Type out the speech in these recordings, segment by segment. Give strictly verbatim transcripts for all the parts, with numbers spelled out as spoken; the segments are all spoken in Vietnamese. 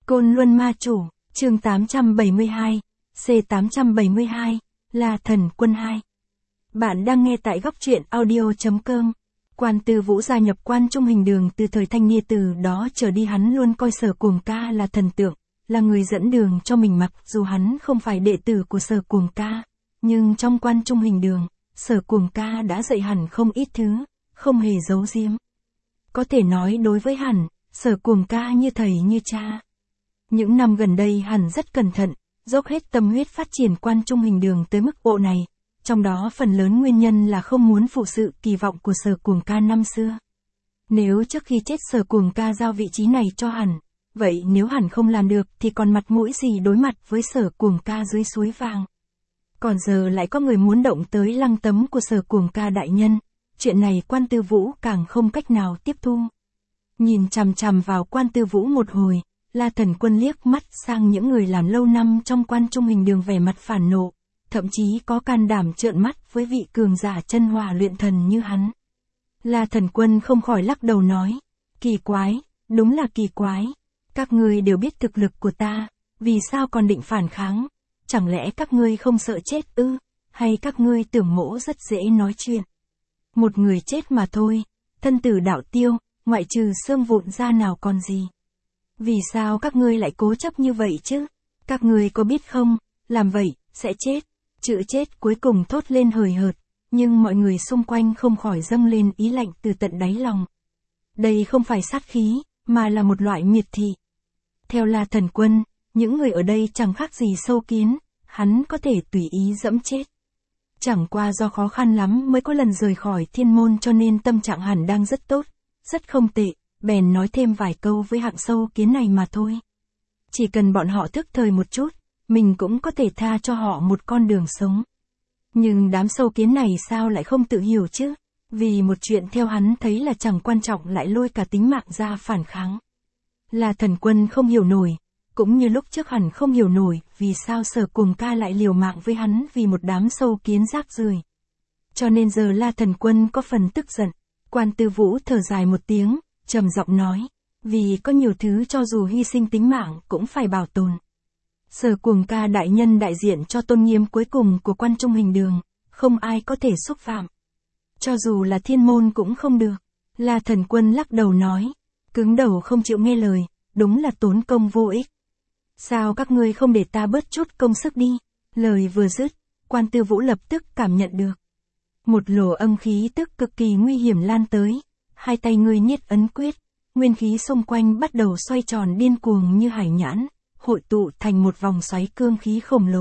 Côn Luân Ma Chủ, chương tám trăm bảy mươi hai, C tám trăm bảy mươi hai, La Thần Quân hai. Bạn đang nghe tại góc truyện audio chấm com. Quan Tư Vũ gia nhập Quan Trung Hình Đường từ thời thanh niên, từ đó trở đi hắn luôn coi Sở Cuồng Ca là thần tượng, là người dẫn đường cho mình. Mặc dù hắn không phải đệ tử của Sở Cuồng Ca, nhưng trong Quan Trung Hình Đường, Sở Cuồng Ca đã dạy hẳn không ít thứ, không hề giấu giếm. Có thể nói đối với hẳn, Sở Cuồng Ca như thầy như cha. Những năm gần đây hẳn rất cẩn thận, dốc hết tâm huyết phát triển Quan Trung Hình Đường tới mức độ này, trong đó phần lớn nguyên nhân là không muốn phụ sự kỳ vọng của Sở Cuồng Ca năm xưa. Nếu trước khi chết Sở Cuồng Ca giao vị trí này cho hẳn, vậy nếu hẳn không làm được thì còn mặt mũi gì đối mặt với Sở Cuồng Ca dưới suối vàng. Còn giờ lại có người muốn động tới lăng tấm của Sở Cuồng Ca đại nhân, chuyện này Quan Tư Vũ càng không cách nào tiếp thu. Nhìn chằm chằm vào Quan Tư Vũ một hồi, La Thần Quân liếc mắt sang những người làm lâu năm trong Quan Trung Hình Đường, vẻ mặt phản nộ, thậm chí có can đảm trợn mắt với vị cường giả chân hỏa luyện thần như hắn. La Thần Quân không khỏi lắc đầu nói, kỳ quái, đúng là kỳ quái, các ngươi đều biết thực lực của ta, vì sao còn định phản kháng, chẳng lẽ các ngươi không sợ chết ư, hay các ngươi tưởng mỗ rất dễ nói chuyện. Một người chết mà thôi, thân tử đạo tiêu, ngoại trừ xương vụn ra nào còn gì. Vì sao các ngươi lại cố chấp như vậy chứ? Các ngươi có biết không, làm vậy, sẽ chết. Chữ chết cuối cùng thốt lên hời hợt, nhưng mọi người xung quanh không khỏi dâng lên ý lạnh từ tận đáy lòng. Đây không phải sát khí, mà là một loại miệt thị. Theo La Thần Quân, những người ở đây chẳng khác gì sâu kiến, hắn có thể tùy ý dẫm chết. Chẳng qua do khó khăn lắm mới có lần rời khỏi thiên môn cho nên tâm trạng hẳn đang rất tốt, rất không tệ. Bèn nói thêm vài câu với hạng sâu kiến này mà thôi. Chỉ cần bọn họ thức thời một chút, mình cũng có thể tha cho họ một con đường sống. Nhưng đám sâu kiến này sao lại không tự hiểu chứ? Vì một chuyện theo hắn thấy là chẳng quan trọng lại lôi cả tính mạng ra phản kháng. La Thần Quân không hiểu nổi, cũng như lúc trước hẳn không hiểu nổi vì sao Sở Cuồng Ca lại liều mạng với hắn vì một đám sâu kiến rác rưởi. Cho nên giờ La Thần Quân có phần tức giận. Quan Tư Vũ thở dài một tiếng, trầm giọng nói, vì có nhiều thứ cho dù hy sinh tính mạng cũng phải bảo tồn. Sở Cuồng Ca đại nhân đại diện cho tôn nghiêm cuối cùng của Quan Trung Hình Đường, không ai có thể xúc phạm. Cho dù là thiên môn cũng không được. La Thần Quân lắc đầu nói, cứng đầu không chịu nghe lời, đúng là tốn công vô ích. Sao các ngươi không để ta bớt chút công sức đi? Lời vừa dứt, Quan Tư Vũ lập tức cảm nhận được một lỗ âm khí tức cực kỳ nguy hiểm lan tới. Hai tay ngươi niết ấn quyết, nguyên khí xung quanh bắt đầu xoay tròn điên cuồng như hải nhãn, hội tụ thành một vòng xoáy cương khí khổng lồ.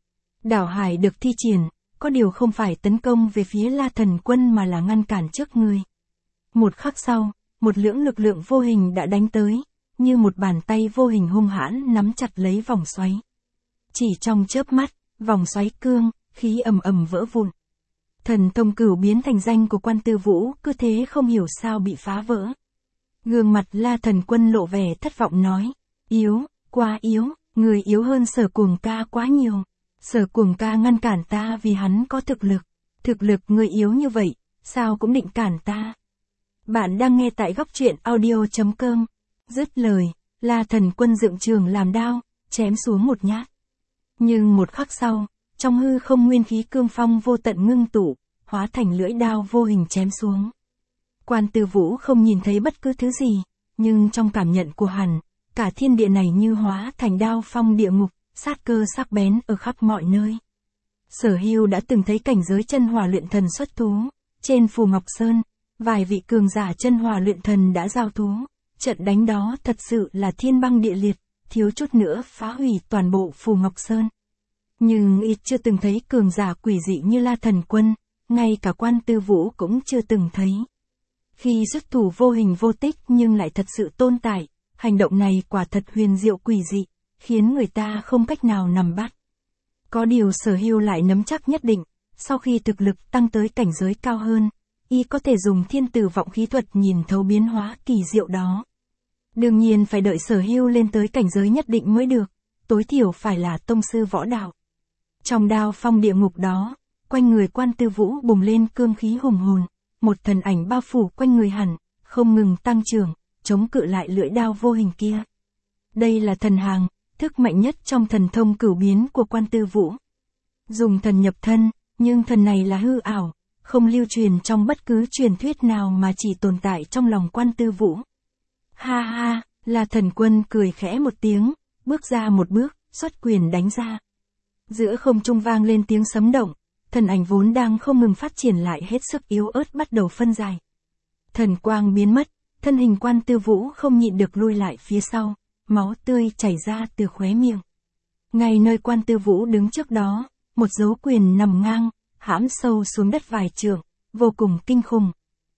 Đảo hải được thi triển, có điều không phải tấn công về phía La Thần Quân mà là ngăn cản trước ngươi. Một khắc sau, một lưỡng lực lượng vô hình đã đánh tới, như một bàn tay vô hình hung hãn nắm chặt lấy vòng xoáy. Chỉ trong chớp mắt, vòng xoáy cương, khí ầm ầm vỡ vụn. Thần thông cửu biến thành danh của Quan Tư Vũ cứ thế không hiểu sao bị phá vỡ. Gương mặt La Thần Quân lộ vẻ thất vọng nói, yếu, quá yếu, người yếu hơn Sở Cuồng Ca quá nhiều. Sở Cuồng Ca ngăn cản ta vì hắn có thực lực. Thực lực người yếu như vậy, sao cũng định cản ta. Bạn đang nghe tại góc truyện audio chấm com. Dứt lời, La Thần Quân dựng trường làm đao, chém xuống một nhát. Nhưng một khắc sau, trong hư không nguyên khí cương phong vô tận ngưng tụ, hóa thành lưỡi đao vô hình chém xuống. Quan Tư Vũ không nhìn thấy bất cứ thứ gì, nhưng trong cảm nhận của hắn, cả thiên địa này như hóa thành đao phong địa ngục, sát cơ sắc bén ở khắp mọi nơi. Sở Hưu đã từng thấy cảnh giới chân hỏa luyện thần xuất thú, trên Phù Ngọc Sơn, vài vị cường giả chân hỏa luyện thần đã giao thú, trận đánh đó thật sự là thiên băng địa liệt, thiếu chút nữa phá hủy toàn bộ Phù Ngọc Sơn. Nhưng ít chưa từng thấy cường giả quỷ dị như La Thần Quân, ngay cả Quan Tư Vũ cũng chưa từng thấy. Khi xuất thủ vô hình vô tích nhưng lại thật sự tồn tại, hành động này quả thật huyền diệu quỷ dị, khiến người ta không cách nào nắm bắt. Có điều Sở Hưu lại nắm chắc nhất định, sau khi thực lực tăng tới cảnh giới cao hơn, y có thể dùng thiên tử vọng khí thuật nhìn thấu biến hóa kỳ diệu đó. Đương nhiên phải đợi Sở Hưu lên tới cảnh giới nhất định mới được, tối thiểu phải là tông sư võ đạo. Trong đao phong địa ngục đó, quanh người Quan Tư Vũ bùng lên cương khí hùng hồn, một thần ảnh bao phủ quanh người hẳn, không ngừng tăng trưởng, chống cự lại lưỡi đao vô hình kia. Đây là thần hàng, thức mạnh nhất trong thần thông cửu biến của Quan Tư Vũ. Dùng thần nhập thân, nhưng thần này là hư ảo, không lưu truyền trong bất cứ truyền thuyết nào mà chỉ tồn tại trong lòng Quan Tư Vũ. Ha ha, La Thần Quân cười khẽ một tiếng, bước ra một bước, xuất quyền đánh ra. Giữa không trung vang lên tiếng sấm động, thần ảnh vốn đang không ngừng phát triển lại hết sức yếu ớt bắt đầu phân giải. Thần quang biến mất, thân hình Quan Tư Vũ không nhịn được lui lại phía sau, máu tươi chảy ra từ khóe miệng. Ngay nơi Quan Tư Vũ đứng trước đó, một dấu quyền nằm ngang, hãm sâu xuống đất vài trượng, vô cùng kinh khủng.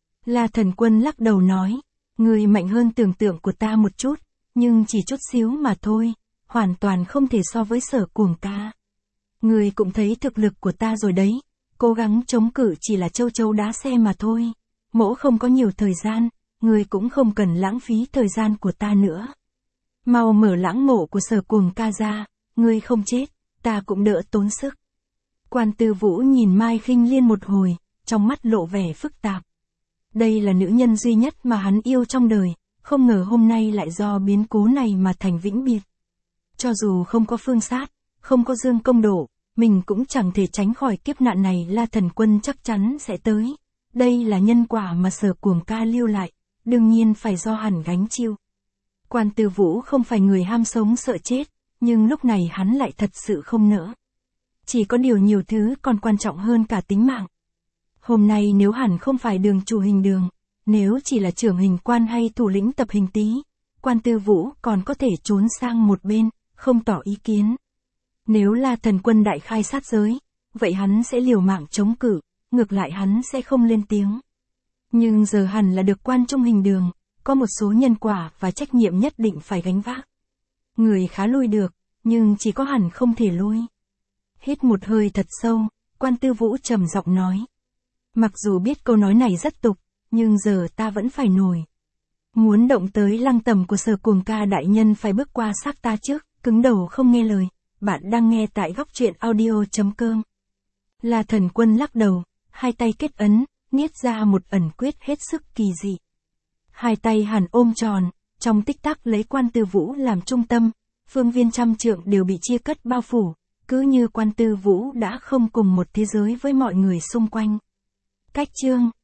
La Thần Quân lắc đầu nói, người mạnh hơn tưởng tượng của ta một chút, nhưng chỉ chút xíu mà thôi, hoàn toàn không thể so với Sở Cuồng ca. Người cũng thấy thực lực của ta rồi đấy, cố gắng chống cự chỉ là châu chấu đá xe mà thôi. Mỗ không có nhiều thời gian, người cũng không cần lãng phí thời gian của ta nữa. Mau mở lãng mộ của Sở Cuồng ca ra, người không chết, ta cũng đỡ tốn sức. Quan Tư Vũ nhìn Mai Khinh Liên một hồi, trong mắt lộ vẻ phức tạp. Đây là nữ nhân duy nhất mà hắn yêu trong đời, không ngờ hôm nay lại do biến cố này mà thành vĩnh biệt. Cho dù không có phương sát, không có dương công độ, mình cũng chẳng thể tránh khỏi kiếp nạn này. La Thần Quân chắc chắn sẽ tới. Đây là nhân quả mà Sở Cuồng ca lưu lại, đương nhiên phải do hắn gánh chịu. Quan Tư Vũ không phải người ham sống sợ chết, nhưng lúc này hắn lại thật sự không nỡ. Chỉ có điều nhiều thứ còn quan trọng hơn cả tính mạng. Hôm nay nếu hẳn không phải đường chủ hình đường, nếu chỉ là trưởng hình quan hay thủ lĩnh tập hình tý, Quan Tư Vũ còn có thể trốn sang một bên, không tỏ ý kiến. Nếu là Thần Quân đại khai sát giới, vậy hắn sẽ liều mạng chống cự, ngược lại hắn sẽ không lên tiếng. Nhưng giờ hẳn là được quan trung hình đường, có một số nhân quả và trách nhiệm nhất định phải gánh vác. Người khá lui được, nhưng chỉ có hẳn không thể lui. Hít một hơi thật sâu, Quan Tư Vũ trầm giọng nói. Mặc dù biết câu nói này rất tục, nhưng giờ ta vẫn phải nổi. Muốn động tới lăng tầm của Sở Cuồng ca đại nhân phải bước qua xác ta trước, cứng đầu không nghe lời. Bạn đang nghe tại góc truyện audio chấm com. La Thần Quân lắc đầu, hai tay kết ấn, niết ra một ẩn quyết hết sức kỳ dị. Hai tay hẳn ôm tròn, trong tích tắc lấy Quan Tư Vũ làm trung tâm, phương viên trăm trượng đều bị chia cắt bao phủ, cứ như Quan Tư Vũ đã không cùng một thế giới với mọi người xung quanh. Cách chương